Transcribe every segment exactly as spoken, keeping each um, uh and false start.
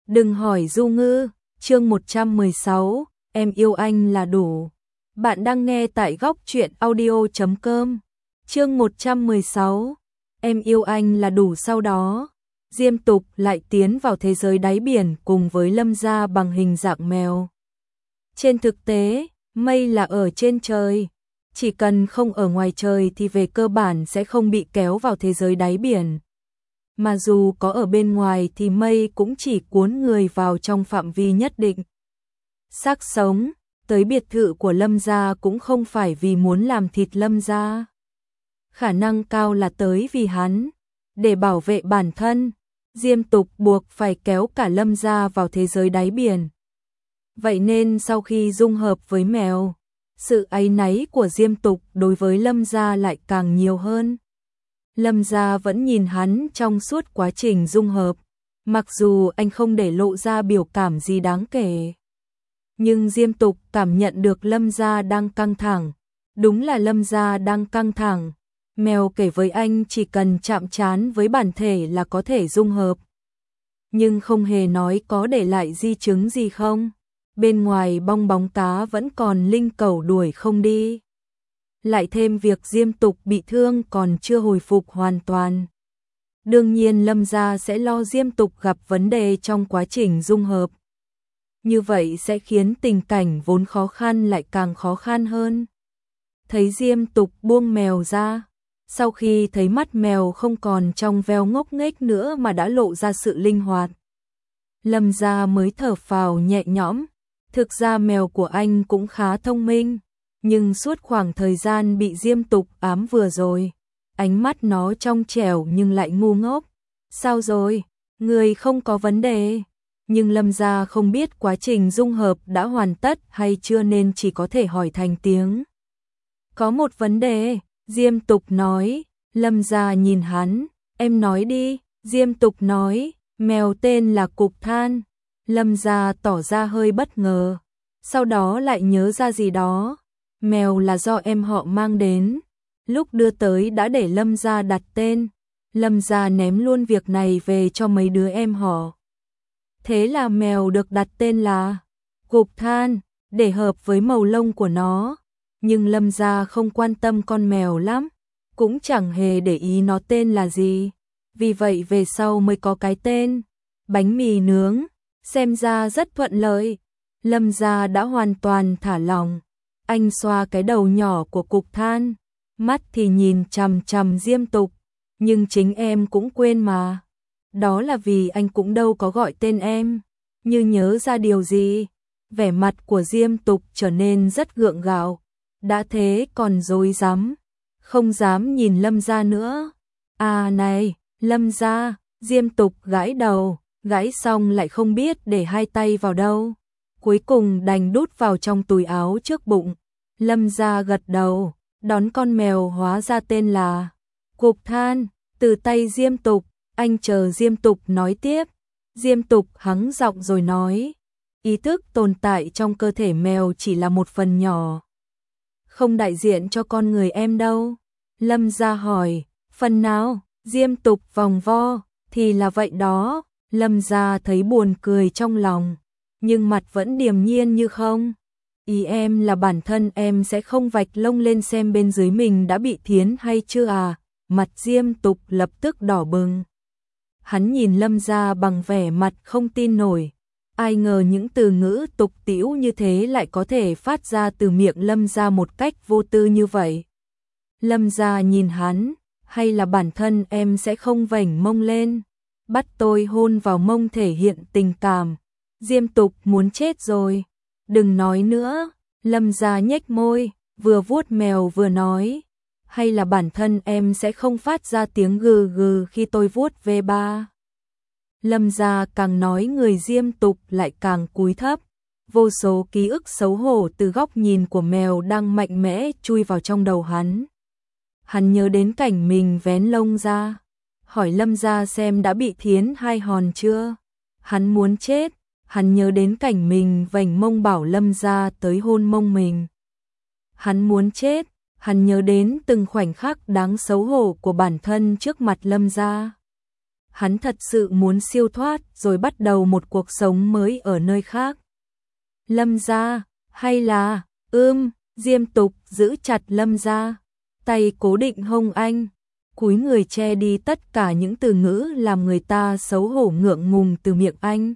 Đừng hỏi Du Ngư, chương một trăm mười sáu, em yêu anh là đủ. Bạn đang nghe tại góc truyện audio chấm com. Chương một trăm mười sáu, em yêu anh là đủ. Sau đó, Diêm Tục lại tiến vào thế giới đáy biển cùng với Lâm Gia bằng hình dạng mèo. Trên thực tế, mây là ở trên trời, chỉ cần không ở ngoài trời thì về cơ bản sẽ không bị kéo vào thế giới đáy biển. Mà dù có ở bên ngoài thì mây cũng chỉ cuốn người vào trong phạm vi nhất định. Xác sống, tới biệt thự của Lâm Gia cũng không phải vì muốn làm thịt Lâm Gia. Khả năng cao là tới vì hắn, để bảo vệ bản thân, Diêm Tục buộc phải kéo cả Lâm Gia vào thế giới đáy biển. Vậy nên sau khi dung hợp với mèo, sự áy náy của Diêm Tục đối với Lâm Gia lại càng nhiều hơn. Lâm Gia vẫn nhìn hắn trong suốt quá trình dung hợp, mặc dù anh không để lộ ra biểu cảm gì đáng kể. Nhưng Diêm Tục cảm nhận được Lâm Gia đang căng thẳng, đúng là Lâm Gia đang căng thẳng. Mèo kể với anh chỉ cần chạm trán với bản thể là có thể dung hợp. Nhưng không hề nói có để lại di chứng gì không. Bên ngoài bong bóng cá vẫn còn linh cẩu đuổi không đi. Lại thêm việc Diêm Tục bị thương còn chưa hồi phục hoàn toàn. Đương nhiên Lâm Gia sẽ lo Diêm Tục gặp vấn đề trong quá trình dung hợp. Như vậy sẽ khiến tình cảnh vốn khó khăn lại càng khó khăn hơn. Thấy Diêm Tục buông mèo ra, sau khi thấy mắt mèo không còn trong veo ngốc nghếch nữa mà đã lộ ra sự linh hoạt, Lâm Gia mới thở phào nhẹ nhõm. Thực ra mèo của anh cũng khá thông minh, nhưng suốt khoảng thời gian bị Diêm Tục ám vừa rồi, ánh mắt nó trong trẻo nhưng lại ngu ngốc. Sao rồi? Người không có vấn đề. Nhưng Lâm Gia không biết quá trình dung hợp đã hoàn tất hay chưa nên chỉ có thể hỏi thành tiếng. Có một vấn đề, Diêm Tục nói. Lâm Gia nhìn hắn, em nói đi. Diêm Tục nói, mèo tên là Cục Than. Lâm Gia tỏ ra hơi bất ngờ, sau đó lại nhớ ra gì đó. Mèo là do em họ mang đến, lúc đưa tới đã để Lâm Gia đặt tên. Lâm Gia ném luôn việc này về cho mấy đứa em họ. Thế là mèo được đặt tên là Cục Than, để hợp với màu lông của nó. Nhưng Lâm Gia không quan tâm con mèo lắm, cũng chẳng hề để ý nó tên là gì. Vì vậy về sau mới có cái tên bánh mì nướng. Xem ra rất thuận lợi. Lâm Gia đã hoàn toàn thả lỏng. Anh xoa cái đầu nhỏ của Cục Than, mắt thì nhìn chằm chằm Diêm Tục. Nhưng chính em cũng quên mà. Đó là vì anh cũng đâu có gọi tên em. Như nhớ ra điều gì, vẻ mặt của Diêm Tục trở nên rất gượng gạo. Đã thế còn dối rắm, không dám nhìn Lâm Gia nữa. À này, Lâm Gia. Diêm Tục gãi đầu, gãi xong lại không biết để hai tay vào đâu. Cuối cùng đành đút vào trong túi áo trước bụng. Lâm Gia gật đầu, đón con mèo hóa ra tên là Cục Than, từ tay Diêm Tục. Anh chờ Diêm Tục nói tiếp. Diêm Tục hắng giọng rồi nói, ý thức tồn tại trong cơ thể mèo chỉ là một phần nhỏ, không đại diện cho con người em đâu. Lâm Gia hỏi, phần nào? Diêm Tục vòng vo, thì là vậy đó. Lâm Gia thấy buồn cười trong lòng, nhưng mặt vẫn điềm nhiên như không. Ý em là bản thân em sẽ không vạch lông lên xem bên dưới mình đã bị thiến hay chưa à? Mặt Diêm Tục lập tức đỏ bừng. Hắn nhìn Lâm Gia bằng vẻ mặt không tin nổi. Ai ngờ những từ ngữ tục tĩu như thế lại có thể phát ra từ miệng Lâm Gia một cách vô tư như vậy. Lâm Gia nhìn hắn, hay là bản thân em sẽ không vểnh mông lên, bắt tôi hôn vào mông thể hiện tình cảm. Diêm Tục muốn chết rồi. Đừng nói nữa. Lâm Gia nhếch môi, vừa vuốt mèo vừa nói, hay là bản thân em sẽ không phát ra tiếng gừ gừ khi tôi vuốt về ba. Lâm Gia càng nói người Diêm Tục lại càng cúi thấp. Vô số ký ức xấu hổ từ góc nhìn của mèo đang mạnh mẽ chui vào trong đầu hắn. Hắn nhớ đến cảnh mình vén lông ra, hỏi Lâm Gia xem đã bị thiến hai hòn chưa. Hắn muốn chết. Hắn nhớ đến cảnh mình vành mông bảo Lâm Gia tới hôn mông mình. Hắn muốn chết. Hắn nhớ đến từng khoảnh khắc đáng xấu hổ của bản thân trước mặt Lâm Gia. hắn thật sự muốn siêu thoát rồi bắt đầu một cuộc sống mới ở nơi khác. Lâm gia, hay là, ưm, Diêm Tục giữ chặt Lâm gia, tay cố định hông anh, cúi người che đi tất cả những từ ngữ làm người ta xấu hổ ngượng ngùng từ miệng anh.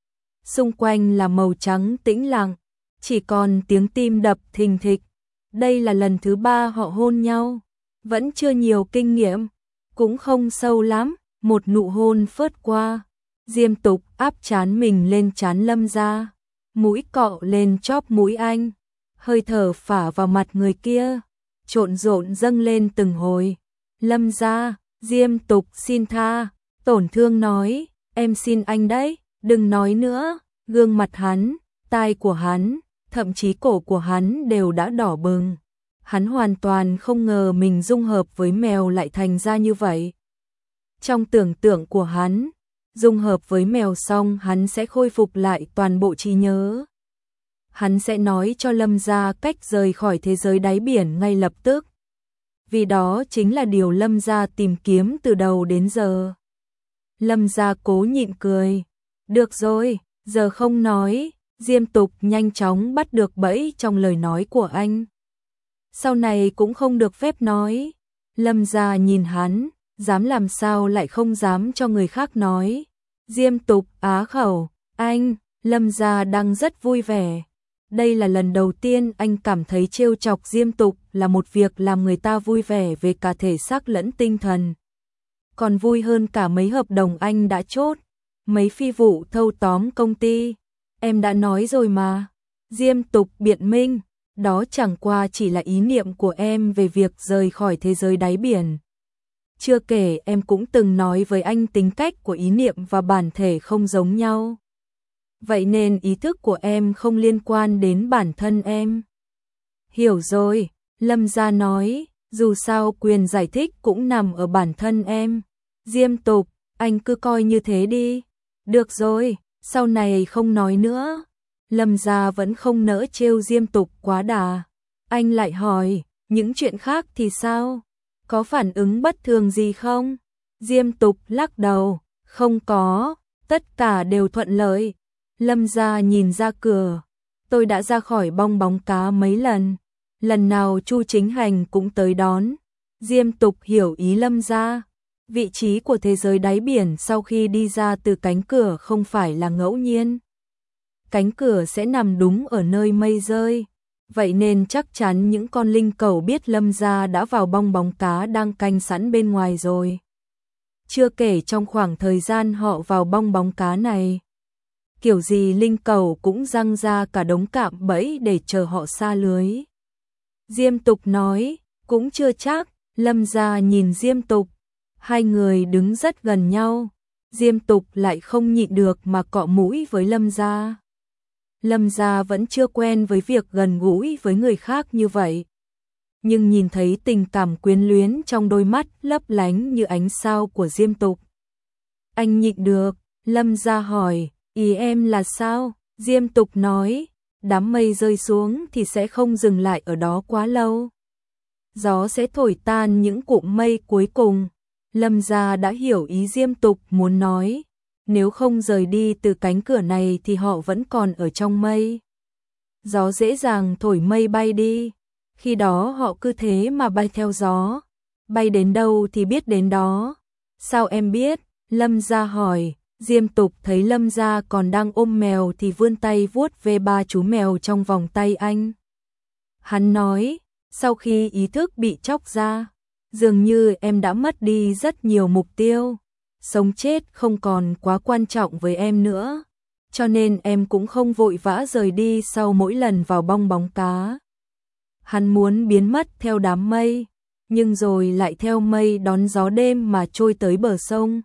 Xung quanh là màu trắng tĩnh lặng, chỉ còn tiếng tim đập thình thịch. Đây là lần thứ ba họ hôn nhau, vẫn chưa nhiều kinh nghiệm, cũng không sâu lắm, một nụ hôn phớt qua. Diêm Tục áp trán mình lên trán Lâm gia, mũi cọ lên chóp mũi anh, hơi thở phả vào mặt người kia, trộn rộn dâng lên từng hồi. Lâm gia, Diêm Tục xin tha, tổn thương nói, em xin anh đấy, đừng nói nữa. Gương mặt hắn, tai của hắn, thậm chí cổ của hắn đều đã đỏ bừng. Hắn hoàn toàn không ngờ mình dung hợp với mèo lại thành ra như vậy. Trong tưởng tượng của hắn, dung hợp với mèo xong hắn sẽ khôi phục lại toàn bộ trí nhớ. Hắn sẽ nói cho Lâm gia cách rời khỏi thế giới đáy biển ngay lập tức. Vì đó chính là điều Lâm gia tìm kiếm từ đầu đến giờ. Lâm gia cố nhịn cười. Được rồi, giờ không nói. Diêm Tục nhanh chóng bắt được bẫy trong lời nói của anh. Sau này cũng không được phép nói. Lâm gia nhìn hắn, dám làm sao lại không dám cho người khác nói. Diêm Tục á khẩu, anh, Lâm gia đang rất vui vẻ. Đây là lần đầu tiên anh cảm thấy trêu chọc Diêm Tục là một việc làm người ta vui vẻ về cả thể xác lẫn tinh thần. Còn vui hơn cả mấy hợp đồng anh đã chốt, mấy phi vụ thâu tóm công ty. Em đã nói rồi mà. Diêm Tục biện minh, đó chẳng qua chỉ là ý niệm của em về việc rời khỏi thế giới đáy biển. Chưa kể em cũng từng nói với anh tính cách của ý niệm và bản thể không giống nhau. Vậy nên ý thức của em không liên quan đến bản thân em. Hiểu rồi, Lâm gia nói, dù sao quyền giải thích cũng nằm ở bản thân em. Diêm Tục, anh cứ coi như thế đi. Được rồi, sau này không nói nữa. Lâm gia vẫn không nỡ trêu Diêm Tục quá đà. Anh lại hỏi, những chuyện khác thì sao? Có phản ứng bất thường gì không? Diêm Tục lắc đầu, không có, tất cả đều thuận lợi. Lâm gia nhìn ra cửa, tôi đã ra khỏi bong bóng cá mấy lần, lần nào Chu Chính Hành cũng tới đón. Diêm Tục hiểu ý Lâm gia, vị trí của thế giới đáy biển sau khi đi ra từ cánh cửa không phải là ngẫu nhiên. Cánh cửa sẽ nằm đúng ở nơi mây rơi, vậy nên chắc chắn những con linh cẩu biết Lâm gia đã vào bong bóng cá đang canh sẵn bên ngoài rồi. Chưa kể trong khoảng thời gian họ vào bong bóng cá này, kiểu gì linh cẩu cũng răng ra cả đống cạm bẫy để chờ họ sa lưới. Diêm Tục nói, cũng chưa chắc. Lâm gia nhìn Diêm Tục, hai người đứng rất gần nhau. Diêm Tục lại không nhịn được mà cọ mũi với Lâm gia. Lâm gia vẫn chưa quen với việc gần gũi với người khác như vậy. Nhưng nhìn thấy tình cảm quyến luyến trong đôi mắt lấp lánh như ánh sao của Diêm Tục, anh nhịn được. Lâm gia hỏi, ý em là sao? Diêm Tục nói, đám mây rơi xuống thì sẽ không dừng lại ở đó quá lâu. Gió sẽ thổi tan những cụm mây cuối cùng. Lâm gia đã hiểu ý Diêm Tục muốn nói. Nếu không rời đi từ cánh cửa này thì họ vẫn còn ở trong mây. Gió dễ dàng thổi mây bay đi. Khi đó họ cứ thế mà bay theo gió. Bay đến đâu thì biết đến đó. Sao em biết? Lâm gia hỏi. Diêm Tục thấy Lâm gia còn đang ôm mèo thì vươn tay vuốt về ba chú mèo trong vòng tay anh. Hắn nói, sau khi ý thức bị chóc ra, dường như em đã mất đi rất nhiều mục tiêu. Sống chết không còn quá quan trọng với em nữa, cho nên em cũng không vội vã rời đi sau mỗi lần vào bong bóng cá. Hắn muốn biến mất theo đám mây, nhưng rồi lại theo mây đón gió đêm mà trôi tới bờ sông.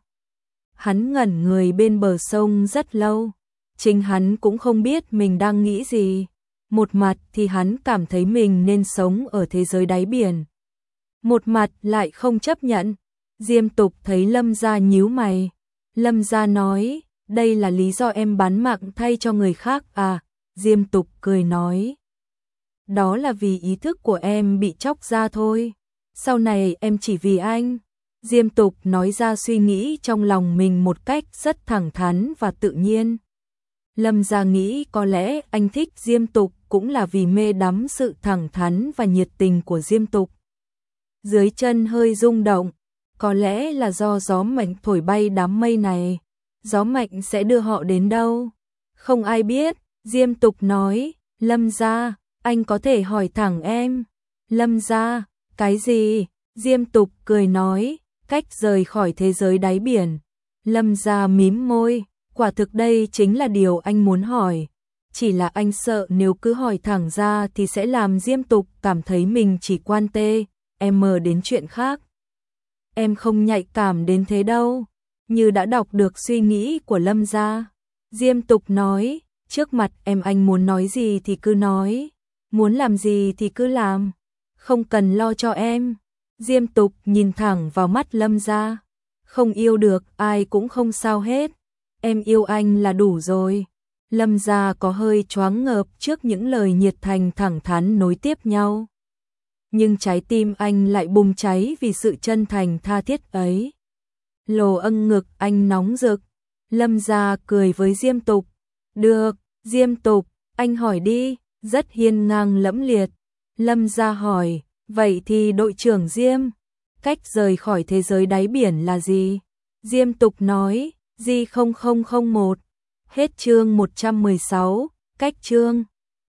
Hắn ngẩn người bên bờ sông rất lâu, chính hắn cũng không biết mình đang nghĩ gì. Một mặt thì hắn cảm thấy mình nên sống ở thế giới đáy biển, một mặt lại không chấp nhận. Diêm Tục thấy Lâm gia nhíu mày. Lâm gia nói, đây là lý do em bán mạng thay cho người khác à? Diêm Tục cười nói, đó là vì ý thức của em bị chóc ra thôi. Sau này em chỉ vì anh. Diêm Tục nói ra suy nghĩ trong lòng mình một cách rất thẳng thắn và tự nhiên. Lâm Gia nghĩ có lẽ anh thích Diêm Tục cũng là vì mê đắm sự thẳng thắn và nhiệt tình của Diêm Tục. Dưới chân hơi rung động, có lẽ là do gió mạnh thổi bay đám mây này. Gió mạnh sẽ đưa họ đến đâu? Không ai biết, Diêm Tục nói. Lâm Gia, anh có thể hỏi thẳng em. Lâm Gia, cái gì? Diêm Tục cười nói, cách rời khỏi thế giới đáy biển. Lâm Gia mím môi, quả thực đây chính là điều anh muốn hỏi. Chỉ là anh sợ nếu cứ hỏi thẳng ra thì sẽ làm Diêm Tục cảm thấy mình chỉ quan tê, em mờ đến chuyện khác. Em không nhạy cảm đến thế đâu. Như đã đọc được suy nghĩ của Lâm Gia, Diêm Tục nói, trước mặt em anh muốn nói gì thì cứ nói, muốn làm gì thì cứ làm, không cần lo cho em. Diêm Tục nhìn thẳng vào mắt Lâm Gia, không yêu được ai cũng không sao hết, em yêu anh là đủ rồi. Lâm Gia có hơi choáng ngợp trước những lời nhiệt thành thẳng thắn nối tiếp nhau. Nhưng trái tim anh lại bùng cháy vì sự chân thành tha thiết ấy. Lồ âng ngực anh nóng rực. Lâm Gia cười với Diêm Tục. Được, Diêm Tục, anh hỏi đi, rất hiên ngang lẫm liệt. Lâm Gia hỏi, vậy thì đội trưởng Diêm, cách rời khỏi thế giới đáy biển là gì? Diêm Tục nói, G không không không một. Hết chương một trăm mười sáu, cách chương.